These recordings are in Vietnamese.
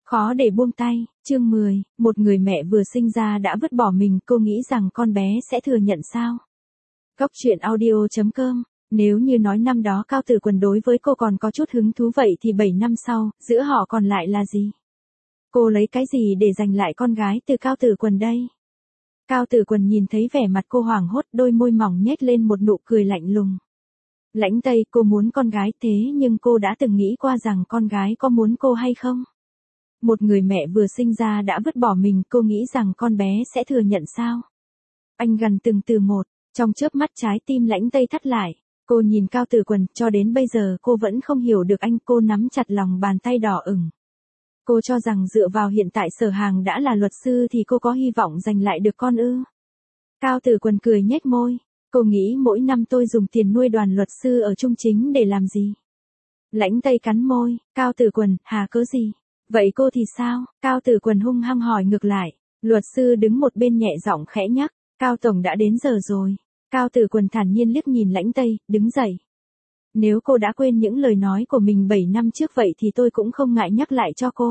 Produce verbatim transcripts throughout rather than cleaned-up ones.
Khó để buông tay, chương mười, một người mẹ vừa sinh ra đã vứt bỏ mình, cô nghĩ rằng con bé sẽ thừa nhận sao? Góc truyện audio chấm com. Nếu như nói năm đó Cao Tử Quần đối với cô còn có chút hứng thú vậy thì bảy năm sau, giữa họ còn lại là gì? Cô lấy cái gì để giành lại con gái từ Cao Tử Quần đây? Cao Tử Quần nhìn thấy vẻ mặt cô hoảng hốt, đôi môi mỏng nhếch lên một nụ cười lạnh lùng. Lãnh Tây, cô muốn con gái thế nhưng cô đã từng nghĩ qua rằng con gái có muốn cô hay không? Một người mẹ vừa sinh ra đã vứt bỏ mình, cô nghĩ rằng con bé sẽ thừa nhận sao? Anh gằn từng từ một, trong chớp mắt trái tim Lãnh Tây thắt lại. Cô nhìn Cao Tử Quần, cho đến bây giờ cô vẫn không hiểu được anh, cô nắm chặt lòng bàn tay đỏ ửng. Cô cho rằng dựa vào hiện tại Sở Hàng đã là luật sư thì cô có hy vọng giành lại được con ư? Cao Tử Quần cười nhếch môi, cô nghĩ mỗi năm tôi dùng tiền nuôi đoàn luật sư ở Trung Chính để làm gì? Lãnh Tây cắn môi, Cao Tử Quần, hà cớ gì? Vậy cô thì sao? Cao Tử Quần hung hăng hỏi ngược lại. Luật sư đứng một bên nhẹ giọng khẽ nhắc, Cao Tổng đã đến giờ rồi. Cao Tử Quần thản nhiên liếc nhìn Lãnh Tây, đứng dậy. Nếu cô đã quên những lời nói của mình bảy năm trước vậy thì tôi cũng không ngại nhắc lại cho cô.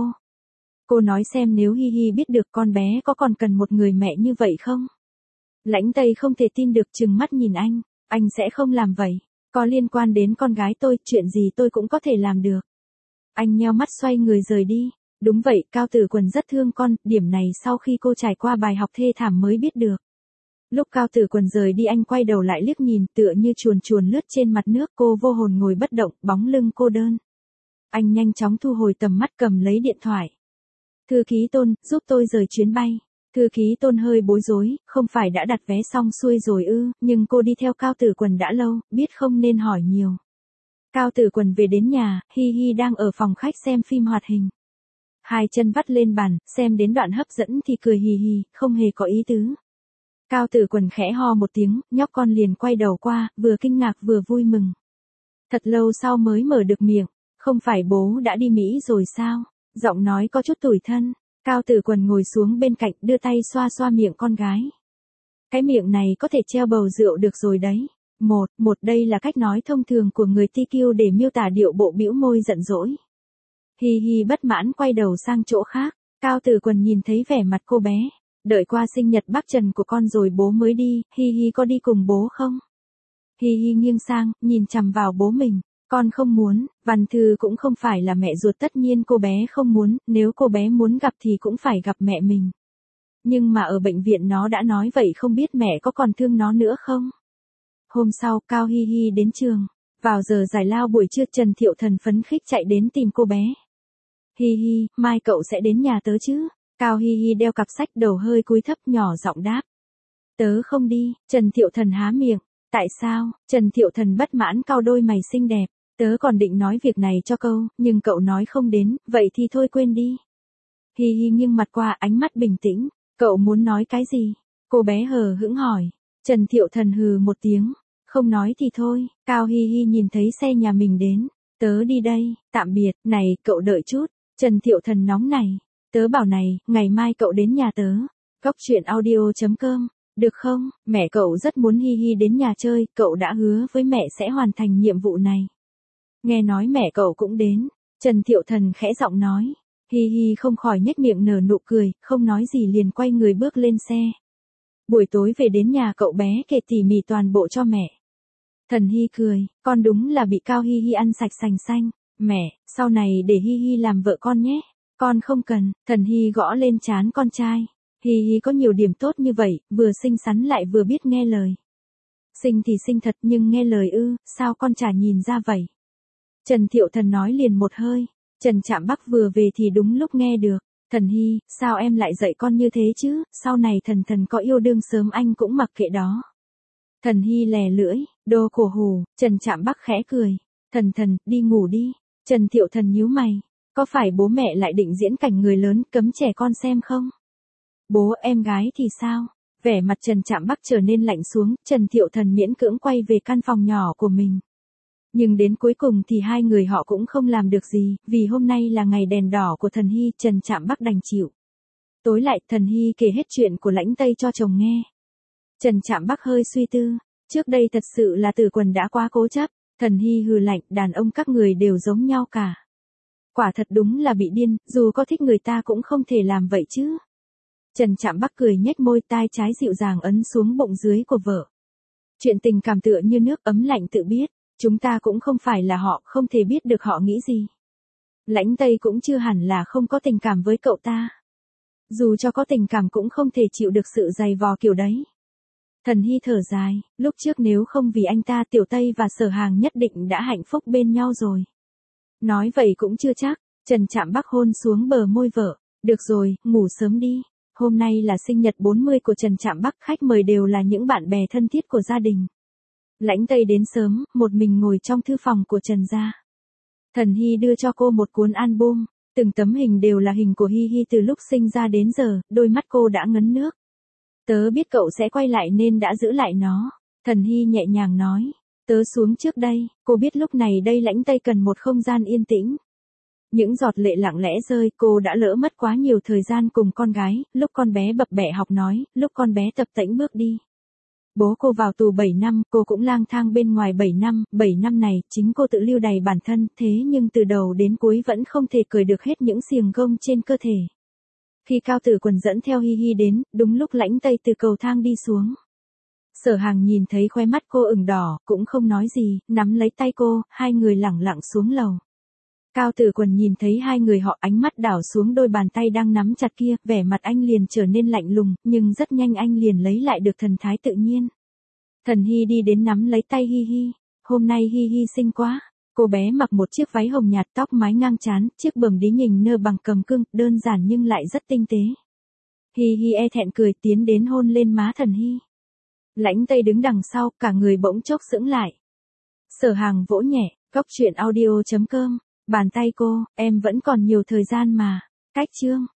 Cô nói xem nếu Hi Hi biết được con bé có còn cần một người mẹ như vậy không? Lãnh Tây không thể tin được trừng mắt nhìn anh, anh sẽ không làm vậy. Có liên quan đến con gái tôi, chuyện gì tôi cũng có thể làm được. Anh nheo mắt xoay người rời đi. Đúng vậy, Cao Tử Quần rất thương con, điểm này sau khi cô trải qua bài học thê thảm mới biết được. Lúc Cao Tử Quần rời đi anh quay đầu lại liếc nhìn, tựa như chuồn chuồn lướt trên mặt nước, cô vô hồn ngồi bất động, bóng lưng cô đơn. Anh nhanh chóng thu hồi tầm mắt, cầm lấy điện thoại. Thư ký Tôn, giúp tôi rời chuyến bay. Thư ký Tôn hơi bối rối, không phải đã đặt vé xong xuôi rồi ư, nhưng cô đi theo Cao Tử Quần đã lâu, biết không nên hỏi nhiều. Cao Tử Quần về đến nhà, Hi Hi đang ở phòng khách xem phim hoạt hình. Hai chân vắt lên bàn, xem đến đoạn hấp dẫn thì cười hì hì, không hề có ý tứ. Cao Tử Quần khẽ ho một tiếng, nhóc con liền quay đầu qua, vừa kinh ngạc vừa vui mừng. Thật lâu sau mới mở được miệng, không phải bố đã đi Mỹ rồi sao? Giọng nói có chút tủi thân. Cao Tử Quần ngồi xuống bên cạnh, đưa tay xoa xoa miệng con gái. Cái miệng này có thể treo bầu rượu được rồi đấy. Một, một đây là cách nói thông thường của người ti kiu để miêu tả điệu bộ bĩu môi giận dỗi. Hi Hi bất mãn quay đầu sang chỗ khác, Cao Tử Quần nhìn thấy vẻ mặt cô bé. Đợi qua sinh nhật bác Trần của con rồi bố mới đi, Hi Hi có đi cùng bố không? Hi Hi nghiêng sang, nhìn chằm vào bố mình. Con không muốn, Văn Thư cũng không phải là mẹ ruột, tất nhiên cô bé không muốn, nếu cô bé muốn gặp thì cũng phải gặp mẹ mình. Nhưng mà ở bệnh viện nó đã nói vậy, không biết mẹ có còn thương nó nữa không? Hôm sau, Cao Hi Hi đến trường. Vào giờ giải lao buổi trưa, Trần Thiệu Thần phấn khích chạy đến tìm cô bé. Hi Hi, mai cậu sẽ đến nhà tớ chứ? Cao Hi Hi đeo cặp sách, đầu hơi cúi thấp, nhỏ giọng đáp. Tớ không đi. Trần Thiệu Thần há miệng. Tại sao? Trần Thiệu Thần bất mãn cau đôi mày xinh đẹp. Tớ còn định nói việc này cho câu, nhưng cậu nói không đến, vậy thì thôi quên đi. Hi Hi nghiêng mặt qua, ánh mắt bình tĩnh. Cậu muốn nói cái gì? Cô bé hờ hững hỏi. Trần Thiệu Thần hừ một tiếng. Không nói thì thôi. Cao Hi Hi nhìn thấy xe nhà mình đến. Tớ đi đây, tạm biệt. Này, cậu đợi chút. Trần Thiệu Thần nóng này. Tớ bảo này, ngày mai cậu đến nhà tớ. Góc truyện audio chấm com. Được không? Mẹ cậu rất muốn Hi Hi đến nhà chơi, cậu đã hứa với mẹ sẽ hoàn thành nhiệm vụ này. Nghe nói mẹ cậu cũng đến. Trần Thiệu Thần khẽ giọng nói. Hi Hi không khỏi nhếch miệng nở nụ cười, không nói gì liền quay người bước lên xe. Buổi tối về đến nhà, cậu bé kể tỉ mỉ toàn bộ cho mẹ. Thần Hi cười, con đúng là bị Cao Hi Hi ăn sạch sành xanh. Mẹ, sau này để Hi Hi làm vợ con nhé. Con không cần. Thần Hi gõ lên trán con trai. Hi Hi có nhiều điểm tốt như vậy, vừa xinh xắn lại vừa biết nghe lời. Xinh thì xinh thật nhưng nghe lời ư, sao con chả nhìn ra vậy? Trần Thiệu Thần nói liền một hơi. Trần Trạm Bắc vừa về thì đúng lúc nghe được. Thần Hi, sao em lại dạy con như thế chứ, sau này Thần Thần có yêu đương sớm anh cũng mặc kệ đó. Thần Hi lè lưỡi, đồ cổ hủ. Trần Trạm Bắc khẽ cười. Thần Thần, đi ngủ đi. Trần Thiệu Thần nhíu mày. Có phải bố mẹ lại định diễn cảnh người lớn cấm trẻ con xem không? Bố, em gái thì sao? Vẻ mặt Trần Trạm Bắc trở nên lạnh xuống, Trần Thiệu Thần miễn cưỡng quay về căn phòng nhỏ của mình. Nhưng đến cuối cùng thì hai người họ cũng không làm được gì, vì hôm nay là ngày đèn đỏ của Thần Hi, Trần Trạm Bắc đành chịu. Tối lại, Thần Hi kể hết chuyện của Lãnh Tây cho chồng nghe. Trần Trạm Bắc hơi suy tư, trước đây thật sự là Tử Quần đã quá cố chấp. Thần Hi hừ lạnh, đàn ông các người đều giống nhau cả. quả thật đúng là bị điên, dù có thích người ta cũng không thể làm vậy chứ. Trần Trạm Bắc cười nhếch môi, tai trái dịu dàng ấn xuống bụng dưới của vợ. Chuyện tình cảm tựa như nước ấm lạnh tự biết, chúng ta cũng không phải là họ, không thể biết được họ nghĩ gì. Lãnh Tây cũng chưa hẳn là không có tình cảm với cậu ta. Dù cho có tình cảm cũng không thể chịu được sự dày vò kiểu đấy. Thần Hy thở dài, lúc trước nếu không vì anh ta Tiểu Tây và Sở Hàng nhất định đã hạnh phúc bên nhau rồi. Nói vậy cũng chưa chắc, Trần Trạm Bắc hôn xuống bờ môi vợ, được rồi, ngủ sớm đi. Hôm nay là sinh nhật bốn mươi của Trần Trạm Bắc, khách mời đều là những bạn bè thân thiết của gia đình. Lãnh Tây đến sớm, một mình ngồi trong thư phòng của Trần gia. Thần Hy đưa cho cô một cuốn album, từng tấm hình đều là hình của Hy Hy từ lúc sinh ra đến giờ, đôi mắt cô đã ngấn nước. Tớ biết cậu sẽ quay lại nên đã giữ lại nó. Thần Hy nhẹ nhàng nói, tớ xuống trước đây, cô biết lúc này đây Lãnh Tây cần một không gian yên tĩnh. Những giọt lệ lặng lẽ rơi, cô đã lỡ mất quá nhiều thời gian cùng con gái, lúc con bé bập bẹ học nói, lúc con bé tập tễnh bước đi. Bố cô vào tù bảy năm, cô cũng lang thang bên ngoài bảy năm, bảy năm này, chính cô tự lưu đày bản thân, thế nhưng từ đầu đến cuối vẫn không thể cởi được hết những xiềng gông trên cơ thể. Khi Cao Tử Quần dẫn theo Hi Hi đến, đúng lúc Lãnh Tây từ cầu thang đi xuống. Sở Hàng nhìn thấy khóe mắt cô ửng đỏ, cũng không nói gì, nắm lấy tay cô, hai người lẳng lặng xuống lầu. Cao Tử Quần nhìn thấy hai người họ, ánh mắt đảo xuống đôi bàn tay đang nắm chặt kia, vẻ mặt anh liền trở nên lạnh lùng, nhưng rất nhanh anh liền lấy lại được thần thái tự nhiên. Thần Hy đi đến nắm lấy tay Hi Hi, hôm nay Hi Hi xinh quá. Cô bé mặc một chiếc váy hồng nhạt, tóc mái ngang trán, chiếc bờm đí nhình nơ bằng cầm cưng, đơn giản nhưng lại rất tinh tế. Hi Hi e thẹn cười tiến đến hôn lên má Thần Hy. Lãnh Tây đứng đằng sau, cả người bỗng chốc sững lại. Sở Hàng vỗ nhẹ, Cóc Truyện Audio chấm com, bàn tay cô, em vẫn còn nhiều thời gian mà. Cách chương